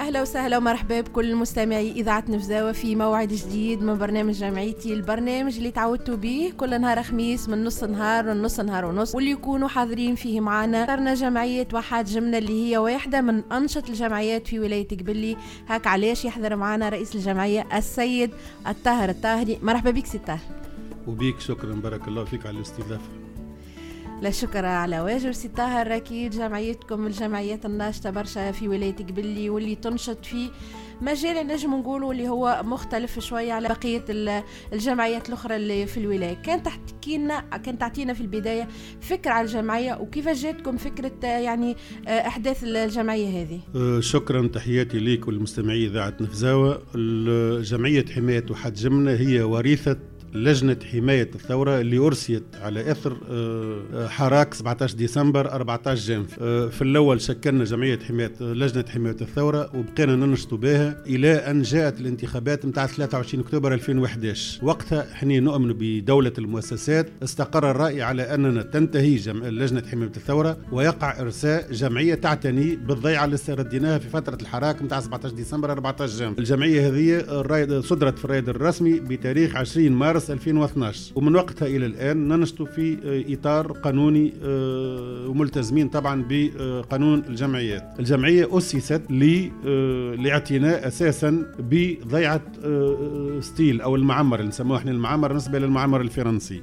أهلا وسهلا ومرحبا بكل مستمعي إذاعة نفزاوة في موعد جديد من برنامج جمعيتي، البرنامج اللي تعودتوا به كل نهار خميس من نص نهار ونص نهار ونص، واللي يكونوا حاضرين فيه معنا اخترنا جمعية وحات جمنة اللي هي واحدة من أنشط الجمعيات في ولاية قبلي. هاك علاش يحضر معنا رئيس الجمعية السيد الطاهر الطاهري. مرحبا بك سي طاهر. وبيك شكرا، بارك الله فيك على الاستضافة. لا شكر على واجب سي طاهر. أكيد جمعيتكم الجمعيات الناشطة برشا في ولاية قبلي واللي تنشط في مجال نجم نقولوا اللي هو مختلف شوية على بقية الجمعيات الأخرى اللي في الولاية. كانت تعطينا في البداية فكرة على الجمعية وكيف جاتكم فكرة يعني أحداث الجمعية هذه؟ شكرا، تحياتي ليك والمستمعي إذاعة نفزاوة. جمعية حماية وحات جمنة هي وريثة لجنة حماية الثورة اللي أرسيت على أثر حراك 17 ديسمبر 14 جانف. في الأول شكلنا جمعية لجنة حماية الثورة وبقينا ننشطوا بها إلى أن جاءت الانتخابات متاع 23 أكتوبر 2011. وقتها احنا نؤمن بدولة المؤسسات. استقر الرأي على أننا تنتهي لجنة حماية الثورة ويقع إرساء جمعية تعتني بالضيعة اللي استرديناها في فترة الحراك متاع 17 ديسمبر 14 جانف. الجمعية هذه صدرت في الرائد الرسمي بتاريخ 20 مارس 2012، ومن وقتها إلى الآن ننشط في إطار قانوني وملتزمين طبعا بقانون الجمعيات. الجمعية أسست لاعتناء أساسا بضيعة ستيل أو المعمر اللي نسموه احنا المعمر نسبة للمعمر الفرنسي.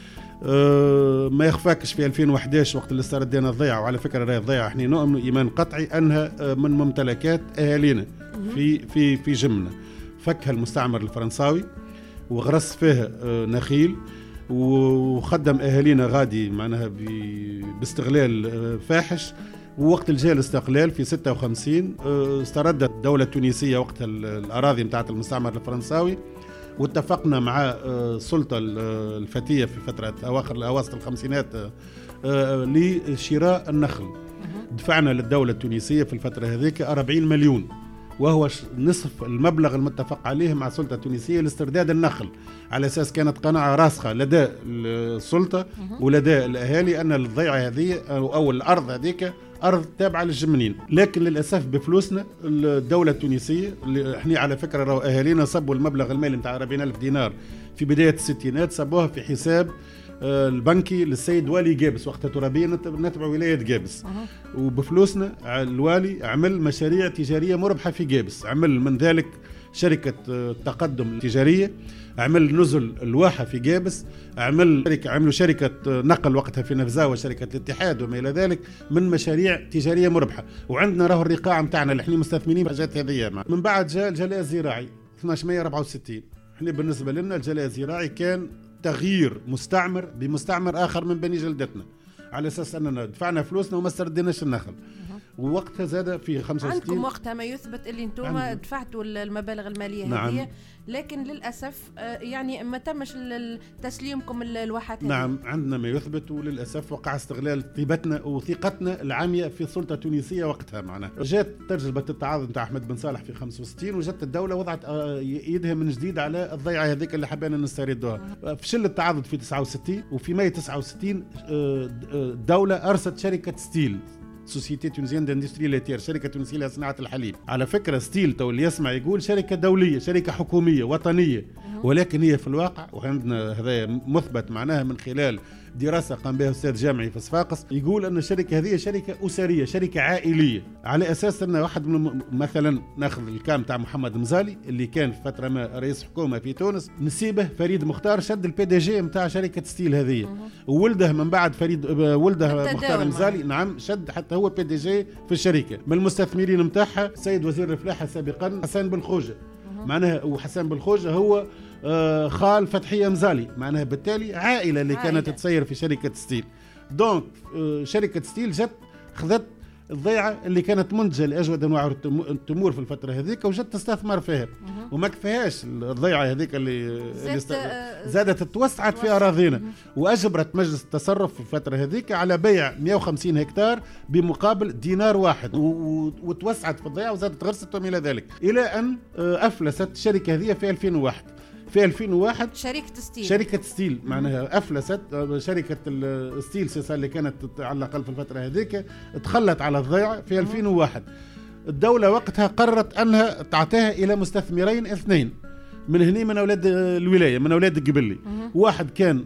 ما يخفاكش في 2011 وقت اللي استردينا الضيعة، وعلى فكرة راهي الضيعة احنا نؤمن إيمان قطعي أنها من ممتلكات أهالينا في جمنة. فكها المستعمر الفرنساوي وغرس فيها نخيل وخدم أهالينا غادي معناها باستغلال فاحش. ووقت الجاء الاستقلال في 56 استردت الدولة التونسية وقتها الأراضي متاعت المستعمر الفرنساوي، واتفقنا مع السلطة الفتية في فترة أواخر الخمسينات لشراء النخل. دفعنا للدولة التونسية في الفترة هذيك 40 مليون، وهو نصف المبلغ المتفق عليه مع السلطة التونسية لاسترداد النخل، على أساس كانت قناعة راسخة لدى السلطة ولدى الأهالي أن الضيعة هذه أو الأرض هذيك أرض تابعة للجمنين. لكن للأسف بفلوسنا الدولة التونسية اللي احنا على فكرة راهو أهالينا صبوا المبلغ المالي متاع 40,000 دينار في بداية الستينات، صبوها في حساب البنكي للسيد والي جابس وقتها ترابية نتبع ولاية جابس. وبفلوسنا الوالي عمل مشاريع تجارية مربحة في جابس، عمل من ذلك شركة تقدم التجارية، عمل نزل الواحة في جابس، عملوا شركة نقل وقتها في نفزاوة، شركة الاتحاد وما إلى ذلك من مشاريع تجارية مربحة. وعندنا راهو الرقاع متاعنا اللي احنا مستثمرين بحاجات هذه. من بعد جاء الجلاء الزراعي 1264. احنا بالنسبة لنا الجلاء الزراعي كان تغيير مستعمر بمستعمر آخر من بني جلدتنا، على أساس أننا دفعنا فلوسنا وما استردناش النخل. ووقتها زاد في 65 عندكم وقتها ما يثبت اللي انتم دفعتوا المبالغ المالية نعم. هذه، لكن للأسف يعني ما تمش تسليمكم الواحات. نعم عندنا ما يثبت، وللأسف وقع استغلال طيبتنا وثقتنا العامية في السلطة التونسية وقتها. معنا جات تجربة التعاضد نتاع أحمد بن صالح في 65، وجات الدولة وضعت يدها من جديد على الضيعة هذيك اللي حبينا نستردوها. فشل التعاضد في 69، وفي ماي 69 الدولة أرست شركة ستيل، سوسيتي تونسيان داندستري لاتير، شركة تونسية لصناعة الحليب. على فكرة ستيل تو اللي يسمع يقول شركة دولية، شركة حكومية وطنية، ولكن هي في الواقع، وعندنا هذا مثبت معناها من خلال دراسة قام بها أستاذ جامعي في صفاقس، يقول أن الشركة هذه شركة أسرية، شركة عائلية، على أساس أن واحد من مثلا ناخذ الكام تاع محمد مزالي اللي كان في فترة ما رئيس حكومة في تونس، نسيبه فريد مختار شد البي دي جي متاع شركة ستيل هذه، وولده من بعد ولده مختار مزالي نعم شد حتى هو بي دي جي في الشركة. من المستثمرين متاعها سيد وزير الفلاحة سابقا حسن بن خوجة، معناها وحسن بن خوجة هو خال فتحية مزالي، معناها بالتالي عائلة اللي كانت تسير في شركة ستيل. دونك شركة ستيل جت خذت الضيعة اللي كانت منتجة لأجود أنواع التمور في الفترة هذيك وجت تستثمر فيها، وما كفاهاش الضيعة هذيك اللي زادت توسعت في أراضينا، وأجبرت مجلس التصرف في الفترة هذيك على بيع 150 هكتار بمقابل دينار واحد، وتوسعت في الضيعة وزادت غرست وما إلى ذلك، إلى أن أفلست الشركة هذه في 2001. في 2001 شركة ستيل معناها أفلست شركة الستيل اللي كانت على الأقل في الفترة هذيك تخلت على الضيعة في 2001. الدولة وقتها قررت أنها تعطيها إلى مستثمرين 2 من هنا، من أولاد الولاية، من أولاد القبلي. واحد كان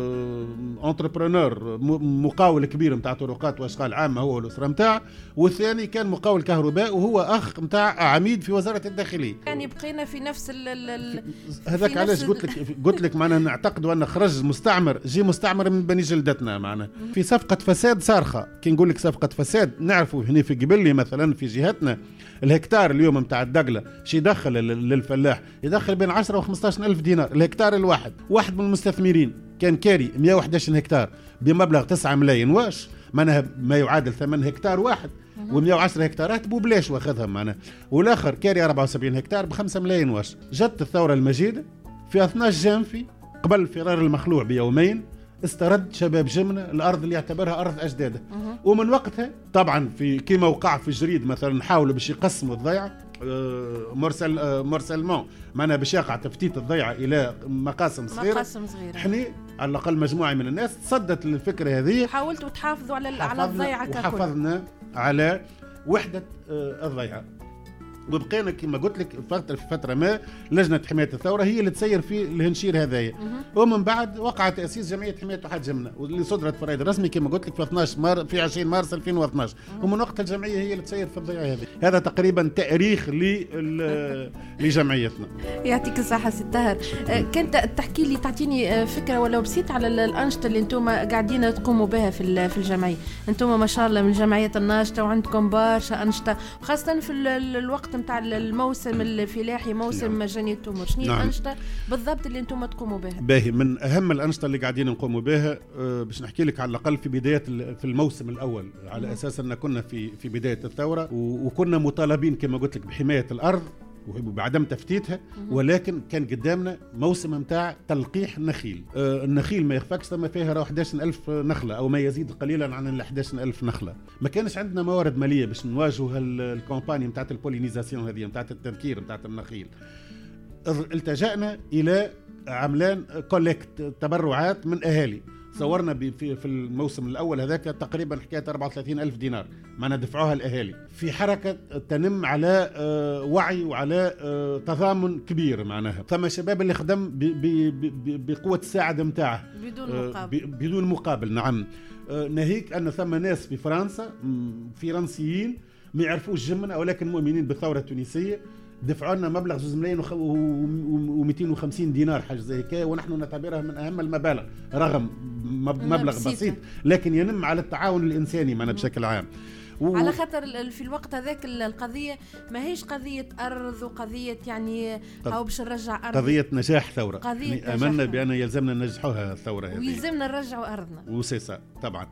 انتربرونور مقاول كبير متاع طرقات وأشغال عامة هو والأسرة متاعه، والثاني كان مقاول كهرباء وهو أخ متاع عميد في وزارة الداخلية. يعني بقينا في نفس هذاك علاش قلت لك معنا نعتقد أن خرج مستعمر، جي مستعمر من بني جلدتنا معنا في صفقة فساد صارخة. كي نقول لك صفقة فساد، نعرفوا هنا في قبلي مثلا في جهتنا الهكتار اليوم متاع الدقلة شي يدخل للفلاح، يدخل بين 10 و 15 ألف دينار الهكتار الواحد. واحد من المستثمرين كان كاري 111 هكتار بمبلغ 9 ملايين واش معناها ما يعادل 8 هكتار واحد، و110 هكتارات ببلاش واخذها معناها، والاخر كاري 74 هكتار ب5 ملايين واش. جت الثورة المجيدة في 12 جانفي قبل فرار المخلوع بيومين، استرد شباب جمنة الأرض اللي يعتبرها أرض أجداده. ومن وقتها طبعا في كيما وقع في الجريد مثلا حاولوا باش يقسموا الضيعة مرسلمون معنا باش يقع تفتيت الضيعة إلى مقاسم صغيرة. احنا على الأقل مجموعة من الناس تصدت للفكرة هذه، حاولتوا تحافظوا على الضيعة ككل، وحافظنا على وحدة الضيعة. وبقينا كما قلت لك في فتره ما لجنه حمايه الثوره هي اللي تسير في الهنشير هذايا. ومن بعد وقع تاسيس جمعيه حمايه واحد جمنه واللي صدرت في الرائد الرسمي كما قلت لك في 20 مارس 2012. ومن وقت الجمعيه هي اللي تسير في الضيعه هذه. هذا تقريبا تاريخ لجمعيتنا. يعطيك الصحه سي طاهر. كنت تحكي لي تعطيني فكره ولو بسيط على الانشطه اللي انتم قاعدين تقوموا بها في الجمعيه. انتم ما شاء الله من الجمعيات الناشطه وعندكم برشا انشطه، خاصه في الوقت نتاع الموسم الفلاحي، موسم جني التمر. شنو الانشطه بالضبط اللي انتم تقوموا بها؟ باهي، من اهم الانشطه اللي قاعدين نقوموا بها باش نحكي لك على الاقل في بدايه في الموسم الاول، على اساس ان كنا في بدايه الثوره وكنا مطالبين كما قلت لك بحمايه الارض وبعدم تفتيتها، ولكن كان قدامنا موسم متاع تلقيح النخيل. النخيل ما يخفاكش ثم فيها 11,000 نخلة أو ما يزيد قليلا عن 11,000 نخلة. ما كانش عندنا موارد مالية باش نواجه الكومباني متاعت البولينيزاسيون هذه متاعت التذكير متاعت النخيل. التجأنا إلى عملان كولكت تبرعات من أهالي. صورنا في الموسم الأول هذاك تقريبا حكاية 34,000 دينار معنا دفعوها الأهالي في حركة تنم على وعي وعلى تضامن كبير. معناها ثم شباب اللي خدم بقوة الساعد متاعه بدون مقابل. نعم، ناهيك أن ثم ناس في فرنسا فرنسيين ما يعرفوش جمنا ولكن مؤمنين بالثورة التونسية دفعوا لنا مبلغ 2,250 دينار حاجه زي هيك، ونحن نعتبرها من اهم المبالغ رغم مبلغ بسيط، لكن ينم على التعاون الانساني معنا بشكل عام. على خاطر في الوقت هذاك القضيه ما هيش قضيه ارض وقضيه يعني او باش نرجع ارض، قضيه نجاح ثوره. قضية امنا بان يلزمنا ننجحوها الثوره هذه ويلزمنا نرجعوا ارضنا وسيسا طبعا.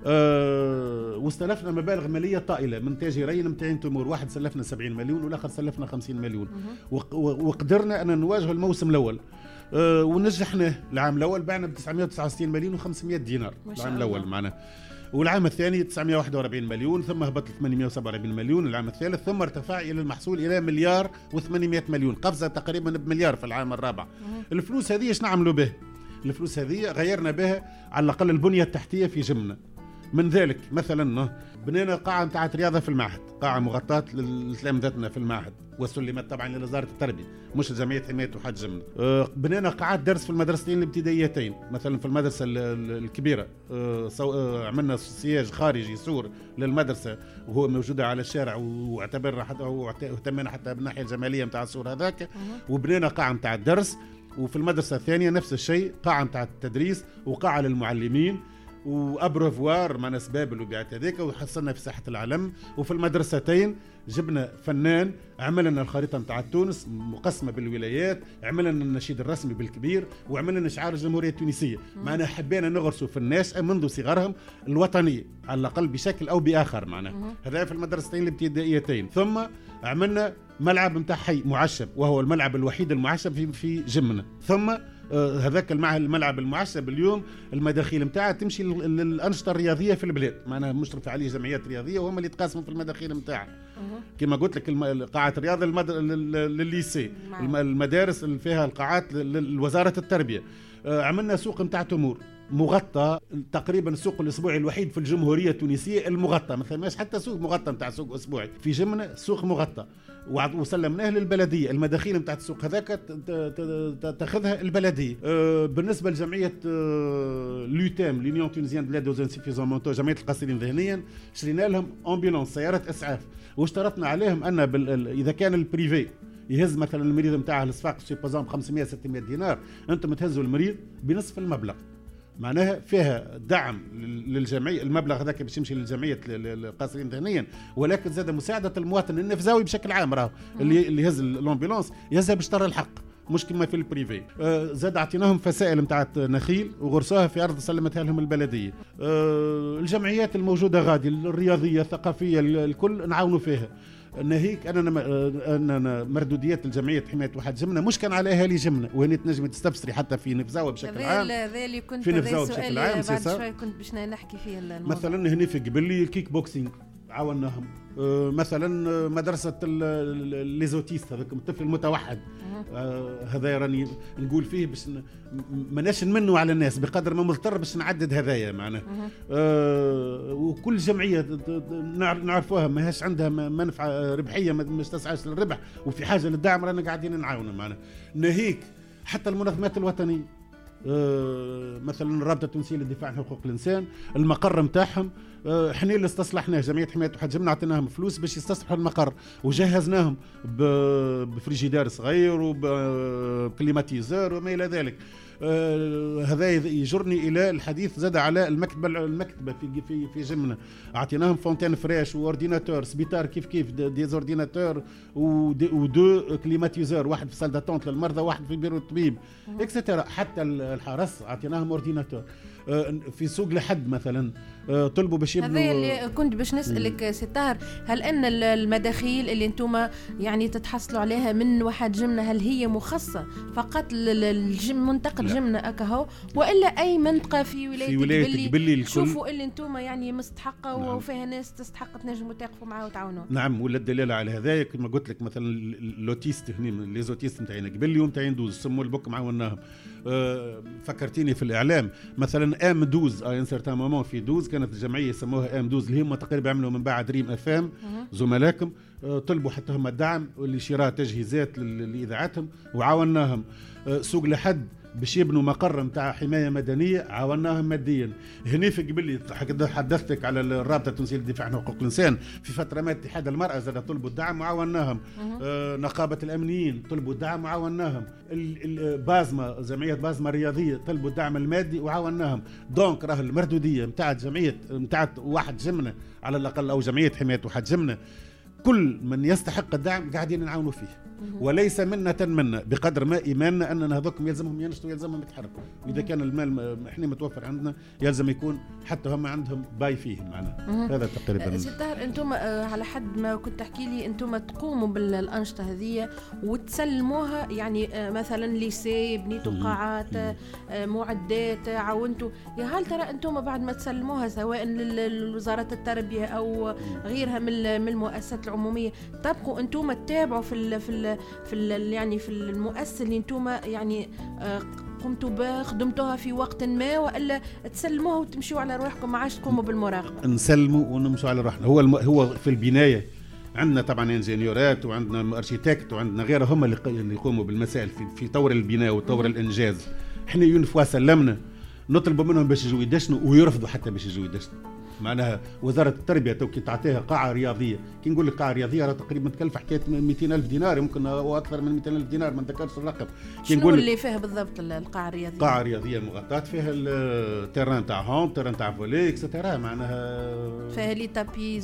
واستلفنا مبالغ ماليه طائله من تاجرين متاعين تمور، واحد سلفنا 70 مليون والاخر سلفنا 50 مليون. وقدرنا ان نواجه الموسم الاول ونجحناه. العام الاول بعنا ب 969 مليون و500 دينار العام الاول معنا، والعام الثاني 941 مليون، ثم هبط 847 مليون العام الثالث، ثم ارتفع الى المحصول الى 1,800 مليون، قفزه تقريبا بمليار في العام الرابع. الفلوس هذه ايش نعملوا به؟ الفلوس هذه غيرنا بها على الاقل البنيه التحتيه في جمنة. من ذلك مثلا بنينا قاعه نتاع رياضه في المعهد، قاعه مغطاه لتلامذتنا في المعهد وسلمت طبعا لوزاره التربيه مش لجمعيه حمايه وحد جمنة. بنينا قاعات درس في المدرستين الابتدائيتين، مثلا في المدرسه الكبيره عملنا سياج خارجي سور للمدرسه وهو موجوده على الشارع واعتبرنا حتى واهتمنا حتى بالناحيه الجماليه نتاع السور هذاك. وبنينا قاعه نتاع الدرس، وفي المدرسه الثانيه نفس الشيء، قاعه نتاع التدريس وقاعه للمعلمين وابروفوار مع اسباب الوبيعات هذيك، وحصلنا في ساحه العلم. وفي المدرستين جبنا فنان عمل لنا الخريطه نتاع تونس مقسمه بالولايات، عمل لنا النشيد الرسمي بالكبير، وعمل لنا شعار الجمهوريه التونسيه. معنا حبينا نغرسوا في الناس منذ صغرهم الوطنيه على الاقل بشكل او باخر. معنا هذا في المدرستين الابتدائيتين. ثم عملنا ملعب نتاع حي معشب وهو الملعب الوحيد المعشب في جمنة. ثم هذاك الملعب المعشب اليوم المداخيل نتاعها تمشي للانشطه الرياضيه في البلاد، معناها مشرف عليه جمعيات رياضيه وهم اللي يتقاسموا في المداخيل نتاعها. كما قلت لك قاعه الرياضه للليسي، المدارس اللي فيها القاعات لوزاره التربيه. عملنا سوق نتاع تمور مغطى تقريبا السوق الاسبوعي الوحيد في الجمهوريه التونسيه المغطى، ما ثماش حتى سوق مغطى نتاع سوق اسبوعي في جمنه، سوق مغطى وسلمناه للبلديه. المداخيل نتاع السوق هذاك تاخذها البلديه. بالنسبه لجمعيه لوتام لونيون تونيزيان دو لادوز انسيفيزون، جمعيه القاصرين ذهنيا، شرينا لهم امبولانس سياره اسعاف، واشترطنا عليهم ان اذا كان البريفي يهز مثلا المريض نتاعه للصفاق سي بازام 500 600 دينار، انتم تهزوا المريض بنصف المبلغ. معناها فيها دعم للجمعيه، المبلغ هذاك باش يمشي للجمعيه القاصرين ذهنيا، ولكن زاد مساعده المواطن النفزاوي بشكل عام، راهو اللي يهز الامبولانس يهزها باش ترى الحق، مش كما في البريفي. زاد اعطيناهم فسائل نتاع نخيل وغرسوها في ارض سلمتها لهم البلديه. الجمعيات الموجوده غادي الرياضيه الثقافيه الكل نعاونوا فيها. ناهيك أنا مردوديات الجمعية حماية واحد جمنة مش كان على أهالي جمنة، وهنا تنجم تستفسري حتى في نفزاوة بشكل عام. هذا اللي كنت في نفزاوة بشكل عام بعد شوي كنت باش نحكي فيه الموضوع. مثلا هنا في قبلي الكيك بوكسينج عاوناهم. مثلا مدرسة ليزوتيست، هذاك الطفل المتوحد، هذا راني نقول فيه باش ماناش نمنوا على الناس بقدر ما مضطر باش نعدد هذايا معنا. وكل جمعية نعرفوها ماهاش عندها منفعة ربحية، مش تسعاش للربح وفي حاجة للدعم، رانا قاعدين نعاونوا معنا. ناهيك حتى المنظمات الوطنية، مثلا الرابطه التونسيه للدفاع عن حقوق الانسان، المقر نتاعهم احنا اللي استصلحناه، جمعيه حمايه واحد جمنه عطيناهم فلوس باش يستصلحوا المقر، وجهزناهم بفريجيدار صغير وبكليماتيزور وما الى ذلك. هذا يجرني الى الحديث زاد على المكتبه في جمنه، اعطيناهم فونتين فريش واورديناتور سبيطار كيف ديزورديناتور ودو كليماتيزور، واحد في سال داتونت للمرضى واحد في بيرو الطبيب اكسترا. حتى الحرس اعطيناهم اورديناتور. في سوق لحد مثلا طلبوا باش يبنوا. هذا اللي كنت باش نسالك سي طاهر، هل ان المداخيل اللي انتم يعني تتحصلوا عليها من واحد جمنه هل هي مخصصه فقط منطقه جمنه اكاهو، والا اي منطقه في ولايه قبلي تشوفوا اللي انتم يعني مستحقه؟ نعم. وفيها ناس تستحق تنجموا تقفوا معاه وتعاونوا؟ نعم، ولا الدليل على هذا كما قلت لك مثلا اللوتيست هنا لي زوتيست نتاعنا قبلي ونتاع ندوز سموا البك معاوناهم. فكرتيني في الاعلام مثلا ام دوز ان سيرتان مومون في دوز كانت الجمعيه يسموها ام دوز اللي هم تقريبا عملوا من بعد ريم افام زملائكم، طلبوا حتى هم الدعم لشراء تجهيزات لاذاعتهم وعاوناهم. سوق لحد باش يبنوا مقر نتاع حمايه مدنيه عاوناهم ماديا. هنا في قبلي حدثتك على الرابطه التونسيه للدفاع عن حقوق الانسان، في فتره ما اتحاد المراه زاد طلبوا الدعم وعاوناهم. نقابه الامنيين طلبوا الدعم وعاوناهم. بازما جمعيه بازما الرياضيه طلبوا الدعم المادي وعاوناهم. دونك راه المردوديه نتاع جمعيه نتاع واحد جمنه على الاقل او جمعيه حمايه واحد جمنه، كل من يستحق الدعم قاعدين نعاونوا فيه، وليس منا بقدر ما ايماننا اننا هذوكم يلزمهم ينشطوا يلزمهم يتحركوا، واذا كان المال احنا متوفر عندنا يلزم يكون حتى هم عندهم باي فيه معنا. هذا تقريبا. سي طاهر انتم على حد ما كنت تحكي لي انتم تقوموا بالانشطه هذه وتسلموها، يعني مثلا ليسي بنيتوا قاعات معدات عاونتوا، يا هل ترى انتم بعد ما تسلموها سواء لوزاره التربيه او غيرها من المؤسسات العموميه تبقوا انتم تتابعوا في يعني في المؤسسه اللي انتم يعني قمتوا بخدمتوها في وقت ما، والا تسلموها وتمشوا على روحكم ما عادش تقوموا بالمراقبه؟ نسلموا ونمشوا على روحنا. هو في البنايه عندنا طبعا انجينيورات وعندنا اركيتكت وعندنا غيرهم هم اللي يقوموا بالمسائل في طور البناء وطور الانجاز. احنا يونفوا سلمنا نطلبوا منهم باش يجوا يدشنوا ويرفضوا حتى باش يجوا يدشنوا. معناها وزاره التربيه تو كي تعطيها قاعه رياضيه، كي نقول لك قاعه رياضيه راه تقريبا تكلف حكايه 200,000 دينار يمكن او اكثر من 200,000 دينار، ما نذكرش الرقم. كي نقول اللي فيها بالضبط القاعه الرياضيه؟ قاعه رياضيه مغطاه فيها التيران تاع هوم، تيران تاع فولي اكسترا، معناها فيها لي تابي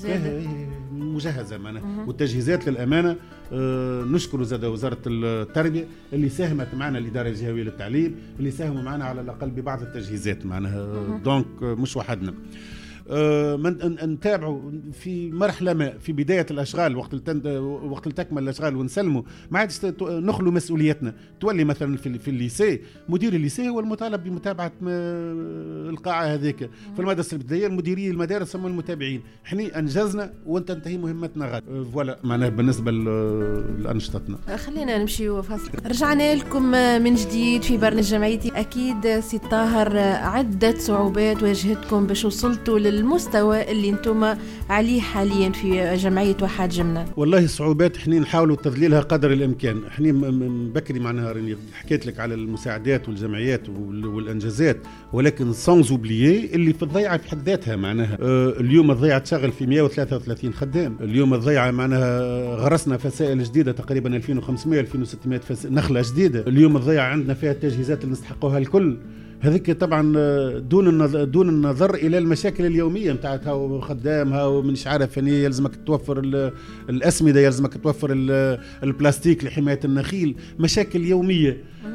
مجهزه معناها والتجهيزات للامانه. نشكر زاد وزاره التربيه اللي ساهمت معنا، الاداره الجهويه للتعليم اللي ساهموا معنا على الاقل ببعض التجهيزات معناها. دونك مش وحدنا. نتابعوا في مرحله ما في بدايه الاشغال وقت تكمل الاشغال ونسلموا، ما عادش نخلوا مسؤوليتنا. تولي مثلا في الليسي مدير الليسي هو المطالب بمتابعه القاعه هذيك. في المدرسه الابتدائيه مديري المدارس هم المتابعين. احنا انجزنا وانت تنتهي مهمتنا غد. فوالا معناها بالنسبه لانشطتنا. خلينا نمشي فاصل. رجعنا لكم من جديد في برنامج جمعيتي. اكيد سي طاهر عده صعوبات واجهتكم باش وصلتوا للمستوى اللي انتم عليه حاليا في جمعيه وحات جمنه. والله الصعوبات احنا نحاولوا تذليلها قدر الامكان. احنا من بكري معناها راني حكيت لك على المساعدات والجمعيات والانجازات، ولكن سانز اوبليي اللي في الضيعه في حد ذاتها. معناها اليوم الضيعه تشغل في 133 خدام. اليوم الضيعه معناها غرسنا فسائل جديده تقريبا 2500 2600 نخله جديده. اليوم الضيعه عندنا فيها التجهيزات اللي نستحقوها الكل. هذيك طبعا دون النظر الى المشاكل اليوميه نتاعتها خدامها ومنش عارف يعني يلزمك توفر الاسمده، يلزمك توفر البلاستيك لحمايه النخيل، مشاكل يوميه.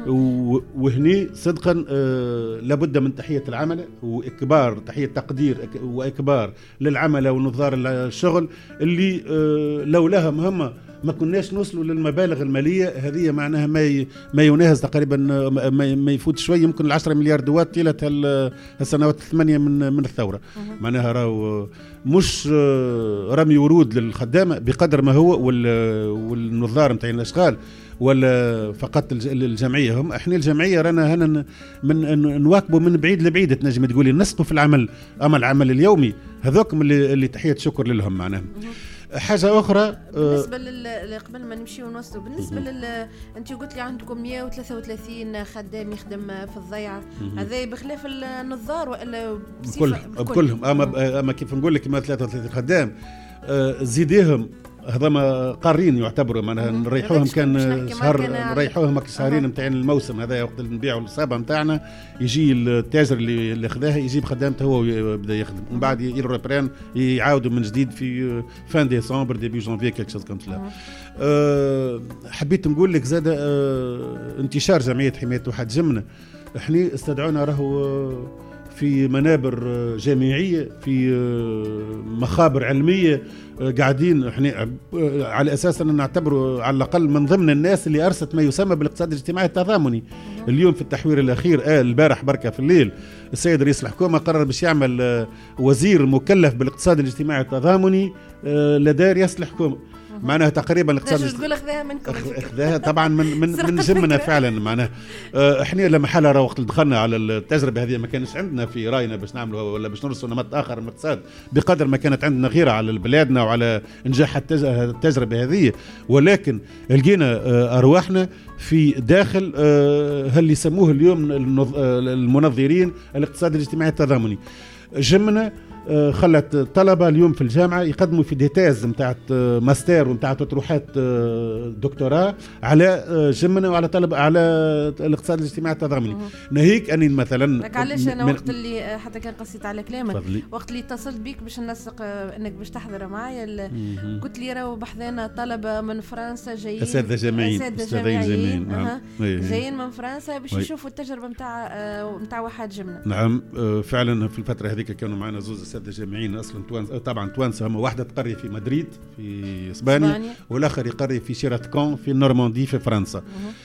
وهني صدقا لابد من تحيه العمل واكبار تحيه تقدير واكبار للعمل ونظار الشغل اللي لولاها مهمه ما كناش نوصلوا للمبالغ الماليه هذه. معناها ما يناهز تقريبا ما يفوت شوي يمكن 10 مليار دوات طيله السنوات الثمانيه من الثوره. معناها راهو مش رمي ورود للخدامه بقدر ما هو والنظار نتاع الاشغال ولا فقط الجمعيه. هم احنا الجمعيه رانا هنا نواكبوا من بعيد لبعيد. تنجم تقولي نسقوا في العمل، اما العمل اليومي هذوكم اللي تحيه شكر لهم. معناها حاجه اخرى بالنسبه قبل ما نمشي ونوصلوا بالنسبه انت قلت لي عندكم 133 خدام يخدم في الضيعه، هذا بخلاف النظار ولا بكلهم؟ اما كيف نقول لك 133 خدام زيديهم هذا قارين يعتبروا. معناها نريحوهم كان شهر، نريحوهم شهرين نتاع الموسم هذا وقت اللي نبيعوا الصابه نتاعنا. يجي التاجر اللي خذاها يجيب خدامته هو ويبدا يخدم، ومن بعد يربران يعاودوا من جديد في فان ديسمبر ديبي جانفي كيك شوز كوم سلا. حبيت نقول لك زاد انتشار جمعيه حمايه وحات جمنه. احنا استدعونا راهو في منابر جامعيه، في مخابر علميه، قاعدين احنا على اساس ان نعتبره على الاقل من ضمن الناس اللي ارست ما يسمى بالاقتصاد الاجتماعي التضامني. اليوم في التحوير الاخير البارح بركه في الليل السيد رئيس الحكومه قرر باش يعمل وزير مكلف بالاقتصاد الاجتماعي التضامني لدى رئاسه الحكومه. معناها تقريبا الاقتصاد تقول اخذها منكم، اخذها طبعا من جمنا فعلا. معناها احنا لما حاله وقت دخلنا على التجربه هذه ما كانش عندنا في راينا باش نعملوا ولا باش نرسلوا نمط اخر من الاقتصاد بقدر ما كانت عندنا غيره على بلادنا وعلى انجاح التجربه هذه، ولكن لقينا ارواحنا في داخل اللي يسموه اليوم المنظرين الاقتصاد الاجتماعي التضامني. جمنا خلت طلبة اليوم في الجامعة يقدموا في ديتاز متاعت ماستر ومتاعت تطروحات دكتوراه على جمنا وعلى طلبة على الاقتصاد الاجتماعي التضامني. ناهيك أني مثلا علاش أنا وقت اللي حتى كان قصيت على كلامك وقت اللي اتصلت بيك باش ننسق أنك باش تحضر معايا قلت لي راهو بحذانا طلبة من فرنسا جايين أساتذة جامعيين جايين من فرنسا باش يشوفوا التجربة متاع وحات جمنة. نعم فعلا في الفترة هذيك كانوا معنا زوز جامعيين اصلا طبعا توانسه. هم واحده تقري في مدريد في اسبانيا والاخر يقري في شيراتكون في النورماندي في فرنسا.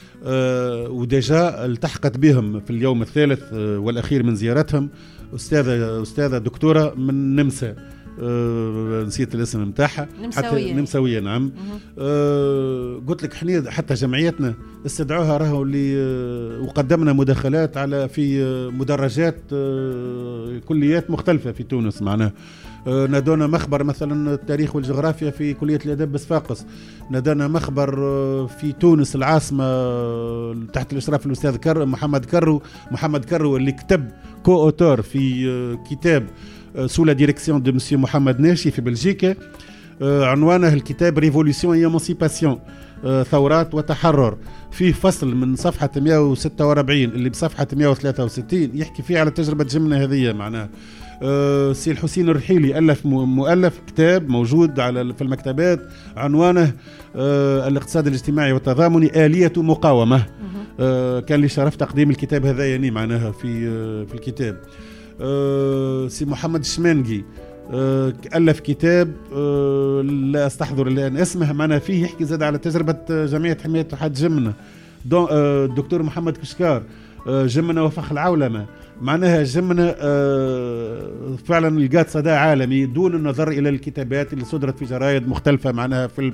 وديجا التحقت بهم في اليوم الثالث والاخير من زيارتهم استاذه دكتوره من النمسا، نسيت الاسم نتاعها، نمساويه. نعم. قلت لك احنا حتى جمعيتنا استدعوها راهو وقدمنا مداخلات على في مدرجات كليات مختلفه في تونس. معناه نادونا مخبر مثلا التاريخ والجغرافيا في كليه الاداب بصفاقس، نادانا مخبر في تونس العاصمه تحت الاشراف الاستاذ محمد كرو اللي كتب كو اوتور في كتاب sous la direction de monsieur محمد ناشي في بلجيكا. عنوانه الكتاب ريفوليسيون اي ايمانسيباسيون، ثورات وتحرر. فيه فصل من صفحة 146 اللي بصفحة 163 يحكي فيه على تجربة جمنة هذه. معناه سي الحسين الرحيلي ألف مؤلف كتاب موجود في المكتبات عنوانه الاقتصاد الاجتماعي والتضامني آلية مقاومة. كان لي شرف تقديم الكتاب هذا يعني معناها في الكتاب. سي محمد الشمانجي ألف كتاب لا أستحضر الآن اسمه، معنا فيه يحكي زاد على تجربة جمعية حماية وحد جمنة. الدكتور محمد كشكار جمنة وفخ العولمة، معناها جمنة فعلا لقات صدى عالمي دون النظر إلى الكتابات اللي صدرت في جرايد مختلفة، معناها في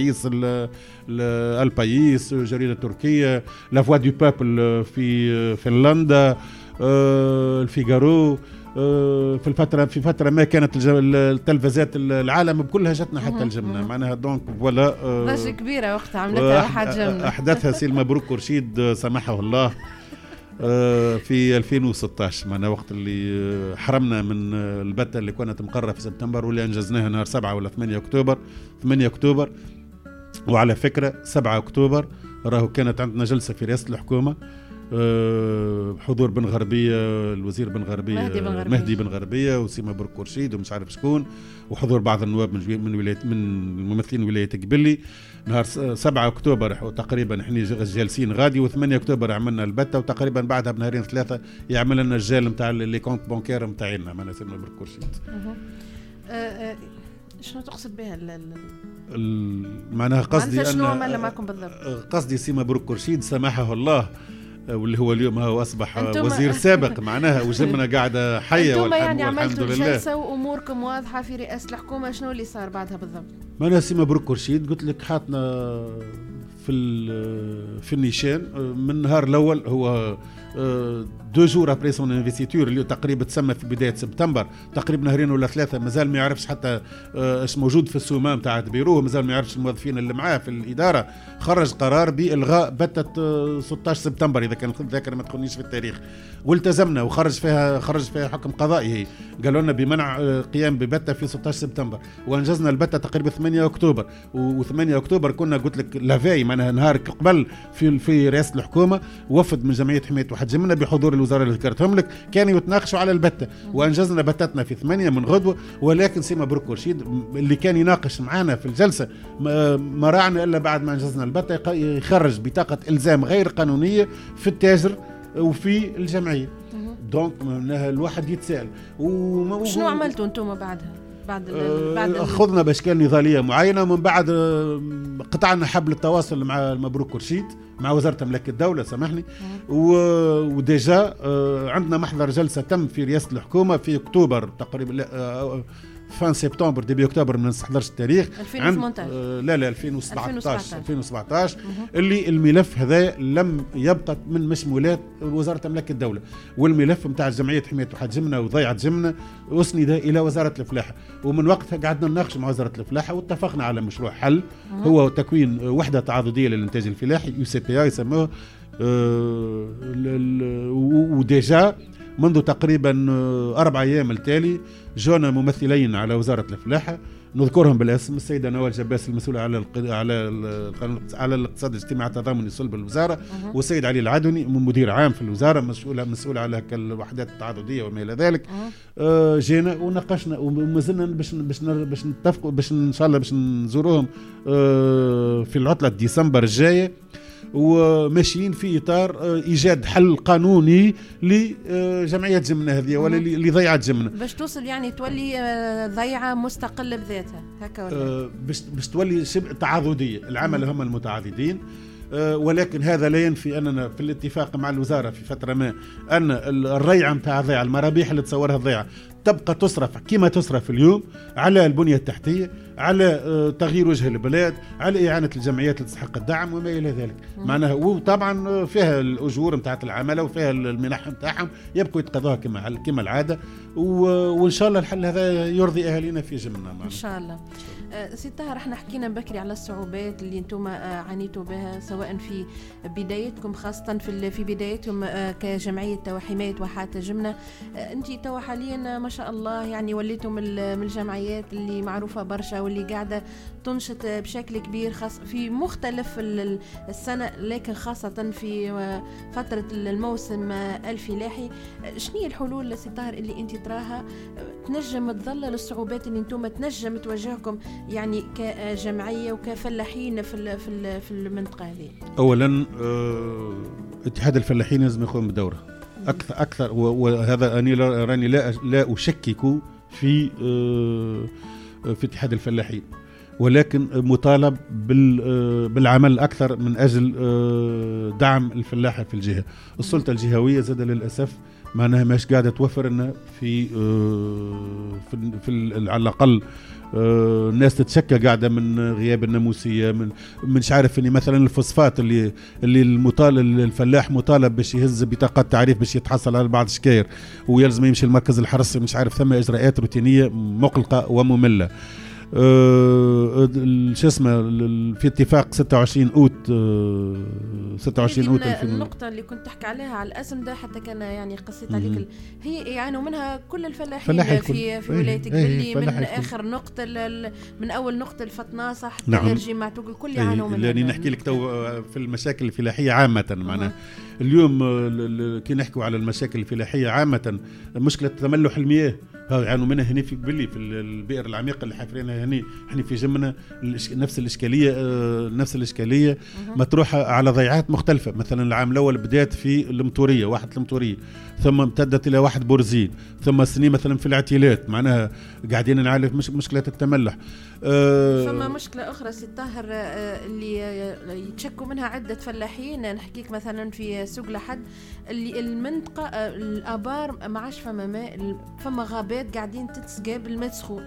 البايس جريدة تركية، لا فوا دو بابل في فنلندا، الفيغارو. في فترة ما كانت التلفزات العالم كلها جاتنا حتى الجمنة، معناها دونك فوالا ضجة كبيرة وقتها عملتها واحد جمنة. أحدثها سي مبروك رشيد سامحه الله في 2016، معناها وقت اللي حرمنا من البتة اللي كانت مقررة في سبتمبر واللي أنجزناها نهار 7 ولا 8 أكتوبر. وعلى فكرة 7 أكتوبر راهو كانت عندنا جلسة في رئاسة الحكومة، حضور بن غربية، الوزير بن غربية مهدي بن غربية وسي مبروك رشيد ومش عارف شكون، وحضور بعض النواب من ممثلين ولاية قبلي. نهار 7 أكتوبر تقريبا احنا جالسين غادي، و8 أكتوبر عملنا البتة، وتقريبا بعدها بنهارين 3 يعمل لنا الجال نتاع لي كونت بانكير نتاعنا معنا سي مبروك رشيد. شنو تقصد بها معناها قصدي شنو عمل معكم بالضبط؟ قصدي سي مبروك رشيد سامحه الله، واللي هو اليوم هو أصبح وزير سابق معناها، وجمنا قاعدة حية والحمد لله. عملتوا الجلسة وأموركم واضحة في رئاسة الحكومة، شنو اللي صار بعدها بالضبط؟ معناها سي مبروك رشيد قلت لك حاطنا في النيشان من النهار الأول. هو 2 جور ابري سون انفستيتور اللي تقريبا تسمى في بدايه سبتمبر، تقريبا نهارين ولا 3 مازال ما يعرفش حتى ايش موجود في السومه نتاع بيروه، مازال ما يعرفش الموظفين اللي معاه في الاداره. خرج قرار بالغاء بتة 16 سبتمبر اذا كان الذاكره ما تخونيش في التاريخ، والتزمنا وخرج فيها حكم قضائي. هي قالوا لنا بمنع قيام ببتة في 16 سبتمبر، وانجزنا البتة تقريبا 8 اكتوبر. و8 اكتوبر كنا قلت لك لافاي معناها نهار قبل في رئاسه الحكومه وفد من جمعيه حمايه وحد جمنة بحضور الوزاره اللي ذكرتهم لك، كانوا يتناقشوا على البتة، وانجزنا بتتنا في 8 من غدوه. ولكن سي مبروك رشيد اللي كان يناقش معنا في الجلسه ما راعنا الا بعد ما انجزنا البتة يخرج بطاقه الزام غير قانونيه في التاجر وفي الجمعيه. دونك الواحد يتساءل شنو عملتوا انتم بعدها؟ بعد خذنا باشكال نضاليه معينه، ومن بعد قطعنا حبل التواصل مع مبروك رشيد مع وزاره املاك الدوله سامحني. وديجا عندنا محضر جلسه تم في رئاسه الحكومه في اكتوبر تقريبا، فان سبتمبر ديبي اكتوبر ما نستحضرش التاريخ، 2018 لا 2017 اللي الملف هذا لم يبقى من مشمولات وزاره املاك الدوله، والملف نتاع جمعيه حمايه وحد جمنة وضيعه جمنة اسند الى وزاره الفلاحه. ومن وقتها قعدنا نناقش مع وزاره الفلاحه واتفقنا على مشروع حل هو تكوين وحده تعاضديه للانتاج الفلاحي UCPA يسموه. وديجا منذ تقريبا 4 أيام التالي جونا ممثلين على وزارة الفلاحة نذكرهم بالاسم: السيدة نوال جباس المسؤولة على الاقتصاد الاجتماعي التضامني الصلب الوزارة، والسيد علي العدني مدير عام في الوزارة مسؤول على الوحدات التعاضدية وما إلى ذلك. جينا وناقشنا وما زلنا باش نتفقوا باش إن شاء الله باش نزوروهم في العطلة ديسمبر الجاية، وماشيين في اطار ايجاد حل قانوني لجمعيه جمنة هذه ولا لضيعه جمنة، باش توصل يعني تولي ضيعه مستقله بذاتها هكا ولا باش تولي شبه تعاضديه. العمل هم المتعاضدين، ولكن هذا لا ينفي اننا في الاتفاق مع الوزاره في فتره ما ان الريعه نتاع الضيعه، المرابيح اللي تصورها الضيعه تبقى تصرف كما تصرف اليوم على البنيه التحتيه، على تغيير وجه البلاد، على اعانه الجمعيات اللي تستحق الدعم وما الى ذلك. معناها وطبعا فيها الاجور نتاعت العماله وفيها المنح نتاعهم يبقوا يتقضوها كما العاده، وان شاء الله الحل هذا يرضي اهالينا في جمنة ان شاء الله. سي طاهر، احنا حكينا بكري على الصعوبات اللي انتم عانيتوا بها سواء في بدايتكم خاصه في بدايتكم كجمعيه حمايه وحات جمنة. انت توا حاليا ما شاء الله يعني وليتم من الجمعيات اللي معروفه برشا واللي قاعده تنشط بشكل كبير خاص في مختلف السنه، لكن خاصه في فتره الموسم الفلاحي. شنو هي الحلول سي طاهر اللي انت تراها تنجم تظلل الصعوبات اللي انتم تنجم تواجهكم يعني كجمعيه وكفلاحين في المنطقه هذه؟ اولا اتحاد الفلاحين لازم يقوم بدوره اكثر، وهذا اني راني لا اشكك في اتحاد الفلاحين، ولكن مطالب بالعمل أكثر من أجل دعم الفلاحة في الجهة. السلطة الجهوية زاد للأسف معناها ماش قاعدة توفر لنا في على الأقل الناس تتشكى قاعدة من غياب الناموسية، مش عارف اني مثلا الفوسفات اللي الفلاح مطالب باش يهز بطاقة تعريف باش يتحصل على بعض الشكاير ويلزم يمشي المركز الحرسي، مش عارف ثم اجراءات روتينية مقلقة ومملة. شو اسمه في اتفاق 26 اوت 26 اوت النقطة اللي كنت تحكي عليها على الاسم ده حتى كان يعني قصيت عليك هي يعانوا منها كل الفلاحين في ولايتك باللي من اخر نقطة من اول نقطة الفطناصة حتى الرجيم معتوق الكل يعانوا منها. لاني نحكي لك تو في المشاكل الفلاحية عامة معناها اليوم كي نحكوا على المشاكل الفلاحية عامة مشكلة تملح المياه يعانوا منها هنا في قبلي في البئر العميقة اللي حافرينها هنا احنا في جمنا نفس الإشكالية مطروحة على ضيعات مختلفة. مثلا العام الأول بدأت في المطورية واحد المطورية، ثم امتدت إلى واحد بورزين، ثم السنين مثلا في الاعتيلات معناها قاعدين نعالج مشكلة التملح. ثم مشكلة أخرى سي طاهر اللي يتشكوا منها عدة فلاحين، نحكيك مثلا في سوق لحد اللي المنطقة الآبار ما عادش فما ماء، فما غابات قاعدين تتسقى بالماء سخون،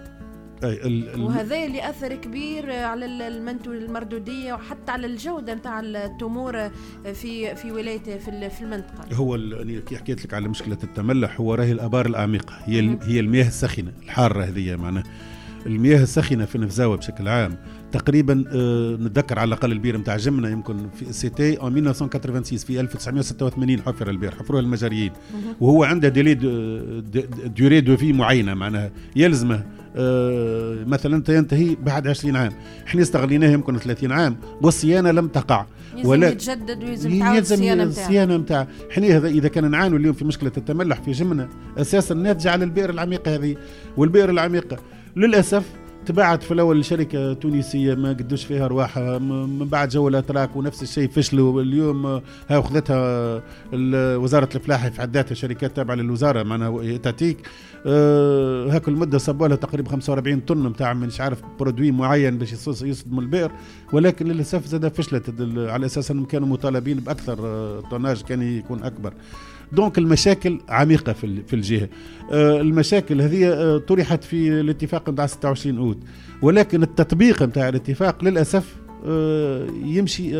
وهذا اللي أثر كبير على المردودية وحتى على الجودة نتاع التمور في ولايته في المنطقة. هو كي حكيت لك على مشكلة التملح هو راهي الآبار العميقة هي المياه السخنة الحارة هذه معناها المياه السخنة في نفزاوة بشكل عام تقريبا نتذكر على الأقل البير متاع جمنا يمكن في سيتي en 1986 في 1986 حفر البير حفروه المجاريين وهو عنده ديوري دو في معينة معناها يلزمه مثلا ينتهي بعد 20 عام. احنا استغليناه يمكن 30 عام والصيانة لم تقع ولا يتجدد ويلزم الصيانة نتاع. احنا إذا كان نعانوا اليوم في مشكلة التملح في جمنا أساسا ناتجة على البئر العميقة هذه، والبئر العميقة للأسف تبعت في الأول لشركة تونسية ما قدوش فيها رواحها، من بعد جو الأتراك ونفس الشيء فشلوا. اليوم هاي أخذتها وزارة الفلاحة في عداتها شركات تابعة للوزارة معناها تاتيك هاك المدة صبوا لها تقريبا 45 طن متاع مش عارف برودوي معين باش يصدموا البئر، ولكن للأسف زاد فشلت على أساس أنهم كانوا مطالبين بأكثر طناج كان يكون أكبر. دونك المشاكل عميقة في الجهة. المشاكل هذه طرحت في الاتفاق متاع 26 أوت، ولكن التطبيق متاع الاتفاق للأسف يمشي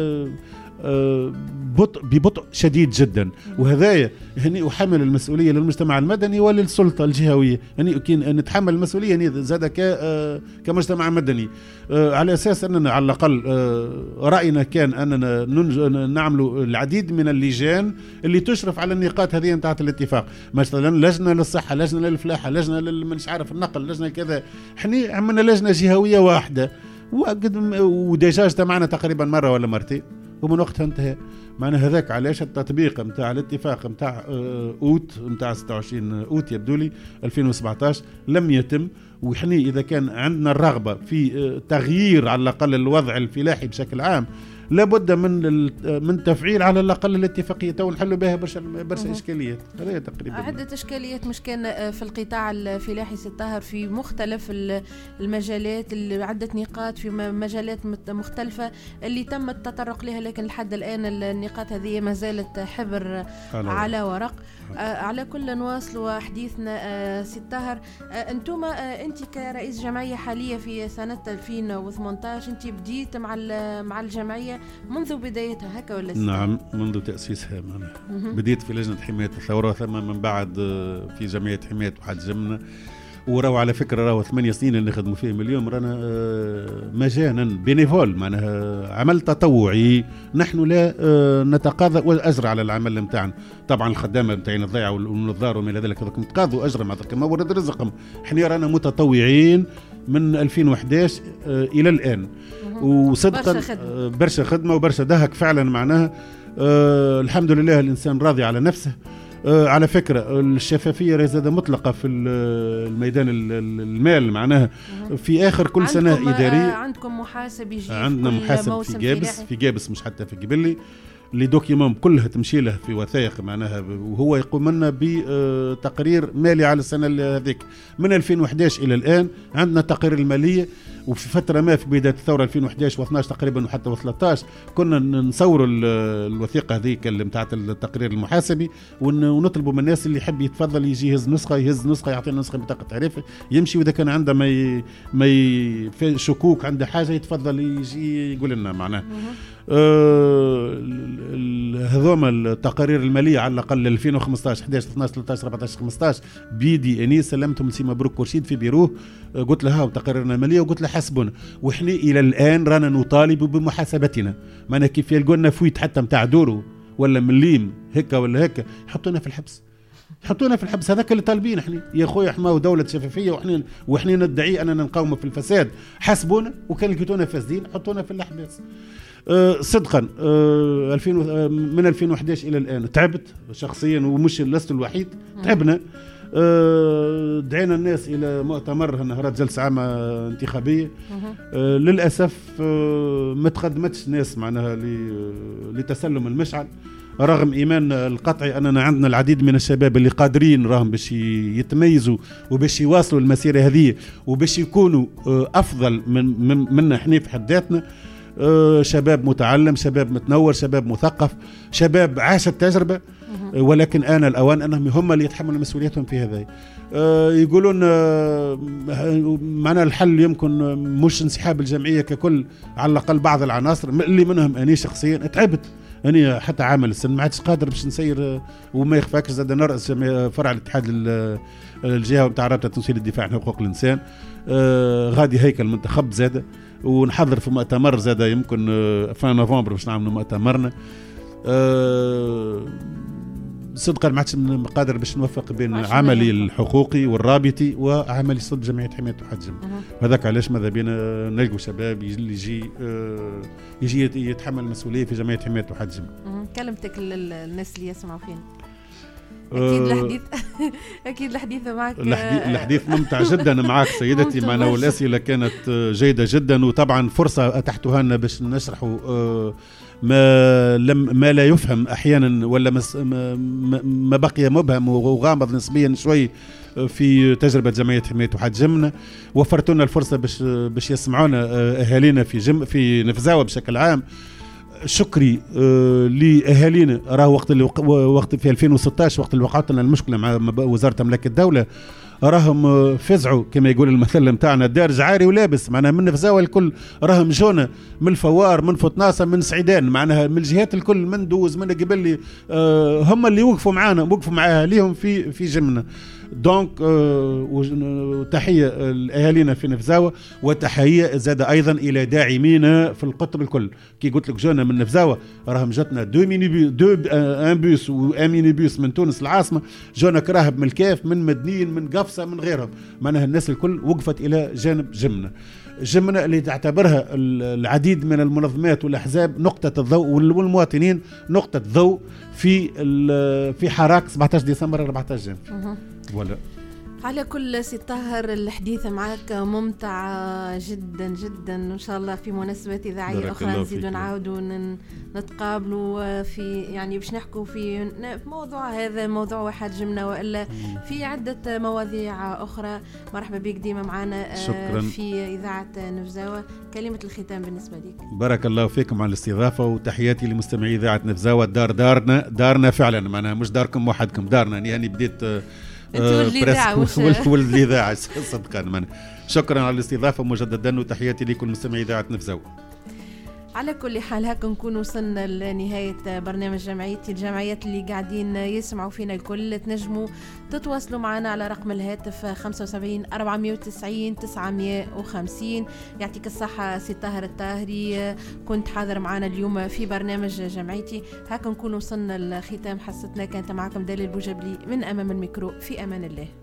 ببطء شديد جدا، وهذايا هني أحمل المسؤولية للمجتمع المدني وللسلطة الجهوية. هني نتحمل المسؤولية هني زاد كمجتمع مدني على أساس أننا على الأقل رأينا كان أننا نعمل العديد من اللجان اللي تشرف على النقاط هذه نتاعت الاتفاق، مثلا لجنة للصحة، لجنة للفلاحة، لجنة مش عارف النقل، لجنة كذا. احنا عملنا لجنة جهوية واحدة وديجا اجتمعنا تقريبا مرة ولا مرتين ومن وقتها انتهى. معنى هذاك علاش التطبيق متاع الاتفاق متاع اوت متاع 26 اوت يبدو لي 2017 لم يتم. وحني اذا كان عندنا الرغبة في تغيير على الاقل الوضع الفلاحي بشكل عام لابد من تفعيل على الاقل الاتفاقيه تو نحلوا بها برشا اشكاليات. هذه تقريبا عده اشكاليات مش كان في القطاع الفلاحي سي طاهر في مختلف المجالات، عده نقاط في مجالات مختلفه اللي تم التطرق لها، لكن لحد الان النقاط هذه ما زالت حبر على ورق. على كل نواصلوا حديثنا سي طاهر. انت كرئيس جمعيه حاليه في سنه 2018 انت بديت مع الجمعيه منذ بدايتها هكا ولا نعم منذ تأسيسها بديت في لجنة حماية الثورة ثم من بعد في جمعية حماية وحد جمنا. وراو على فكرة راو 8 سنين اللي نخدموا فيهم اليوم رانا مجانا بينيفول معناها عمل تطوعي. نحن لا نتقاضى أجر على العمل متاعنا. طبعا الخدامة متاعنا الضيعة والنظار وما إلى ذلك نتقاضوا أجر مع ذلك ما ورد رزقهم. احنا رانا متطوعين من 2011 إلى الآن وصدقا برشا خدمة وبرشا دهك فعلا معناها. الحمد لله الإنسان راضي على نفسه. على فكرة الشفافية رزادة مطلقة في الميدان المال معناها في آخر كل سنة إدارية. عندكم محاسب يجي عندنا محاسب في جابس مش حتى في قبلي. اللي دوكيومون كلها تمشي له في وثائق معناها، وهو يقوم لنا بتقرير مالي على السنه هذيك من 2011 الى الان. عندنا تقارير الماليه، وفي فتره ما في بدايه الثوره 2011 و12 تقريبا وحتى و13 كنا نصوروا الوثيقه هذيك اللي نتاعت التقرير المحاسبي، ونطلبوا من الناس اللي يحب يتفضل يجي يهز نسخه يعطينا نسخه بطاقه تعريف يمشي، واذا كان عنده ما في شكوك عنده حاجه يتفضل يجي يقول لنا معناها. هذوما التقارير الماليه على الاقل 2015 11 12 13 14 15 بيدي اني سلمتهم لسي مبروك كرشيد في بيروه. قلت له هاو تقاريرنا الماليه، وقلت له حاسبونا، وإحنا الى الان رانا نطالب بمحاسبتنا. معناها كيف يلقوا لنا فويت حتى نتاع دورو ولا مليم هكا ولا هكا يحطونا في الحبس. هذاك اللي طالبين احنا يا خويا، حماو دولة شفافية واحنا ندعي اننا نقاوم في الفساد. حاسبونا، وكان لقيتونا فاسدين حطونا في الأحباس. صدقا من 2011 الى الان تعبت شخصيا، ومش لست الوحيد، تعبنا. دعينا الناس الى مؤتمر نهارات جلسة عامة انتخابية. للاسف ما تقدمتش ناس معناها لتسلم المشعل، رغم إيماننا القطعي أننا عندنا العديد من الشباب اللي قادرين راهم باش يتميزوا وباش يواصلوا المسيرة هذه وباش يكونوا أفضل من احنا في حد ذاتنا. شباب متعلم، شباب متنور، شباب مثقف، شباب عاش التجربة، ولكن آن الأوان أنهم هم اللي يتحملوا مسؤوليتهم في هذا. يقولون معنا الحل يمكن مش انسحاب الجمعية ككل، على الأقل بعض العناصر اللي منهم أنا شخصيا تعبت. أنا حتى عامل السن ما عادش قادر باش نسير، وما يخفاكش زاد نرأس فرع الاتحاد الجهة بتاع رابطة تنسيق الدفاع عن حقوق الإنسان. غادي هيكل منتخب زاد، ونحضر في مؤتمر زاد يمكن في نوفمبر باش نعملوا مؤتمرنا. صدقا ما عادش قادر باش نوفق بين عملي الحقوقي والرابطي وعملي صد جمعية حماية وحجم. هذاك علاش ماذا بينا نلقوا شباب يجي يتحمل المسؤولية في جمعية حماية وحجم. كلمتك للناس اللي يسمعوا فينا. أكيد الحديث معك الحديث ممتع جدا معك سيدتي معنا، والأسئلة كانت جيدة جدا، وطبعا فرصة أتحتها لنا باش نشرحوا ما لا يفهم أحيانا، ولا ما بقي مبهم وغامض نسبيا شوي في تجربة جمعية حماية وحجمنا. وفرتونا الفرصة باش يسمعونا أهالينا في نفزاوة بشكل عام. شكري لأهالينا. راه وقت في 2016 وقت اللي وقعت لنا المشكلة مع وزارة أملاك الدولة، راهم فزعوا كما يقول المثل متاعنا دارج عاري ولابس، معناها من نفزاوة الكل راهم جونا، من الفوار من فطناسة من سعيدان، معناها من الجهات الكل، من دوز من قبل لي هم اللي وقفوا معانا، وقفوا مع أهاليهم في جمنا. دونك تحية لأهالينا في نفزاوة، وتحية زاد أيضا إلى داعمينا في القطب الكل. كي قلت لك جونا من نفزاوة راهم جاتنا ان بوس واميني بوس من تونس العاصمة، جونا كراهب من الكاف من مدنين من قفصة من غيرهم، معناها الناس الكل وقفت إلى جانب جمنا اللي تعتبرها العديد من المنظمات والأحزاب نقطة الضوء، والمواطنين نقطة ضوء في حراك 17 ديسمبر 14 جانفي. ولا على كل سي طاهر الحديث معك ممتع جدا جدا، ان شاء الله في مناسبات اذاعيه اخرى نزيدوا نعاودوا نتقابلوا في يعني باش نحكوا في موضوع هذا موضوع واحد جمنا، والا في عده مواضيع اخرى. مرحبا بك ديما معنا في اذاعه نفزاوة. كلمه الختام بالنسبه لك. بارك الله فيكم على الاستضافه، وتحياتي لمستمعي اذاعه نفزاوة. دارنا فعلا، معناها مش داركم وحدكم، دارنا يعني بديت ولد الإذاعة صدقا. شكرا على الاستضافة مجددا، وتحياتي لكم مستمعي إذاعة نفزاوة. على كل حال هكا نكون وصلنا لنهاية برنامج جمعيتي. الجمعيات اللي قاعدين يسمعوا فينا الكل تنجموا تتواصلوا معنا على رقم الهاتف 75 490 950. يعطيك الصحة سي طاهر الطاهري، كنت حاضر معنا اليوم في برنامج جمعيتي. هكا نكون وصلنا لختام حصتنا. كانت معكم دليل بوجبلي من أمام الميكرو، في أمان الله.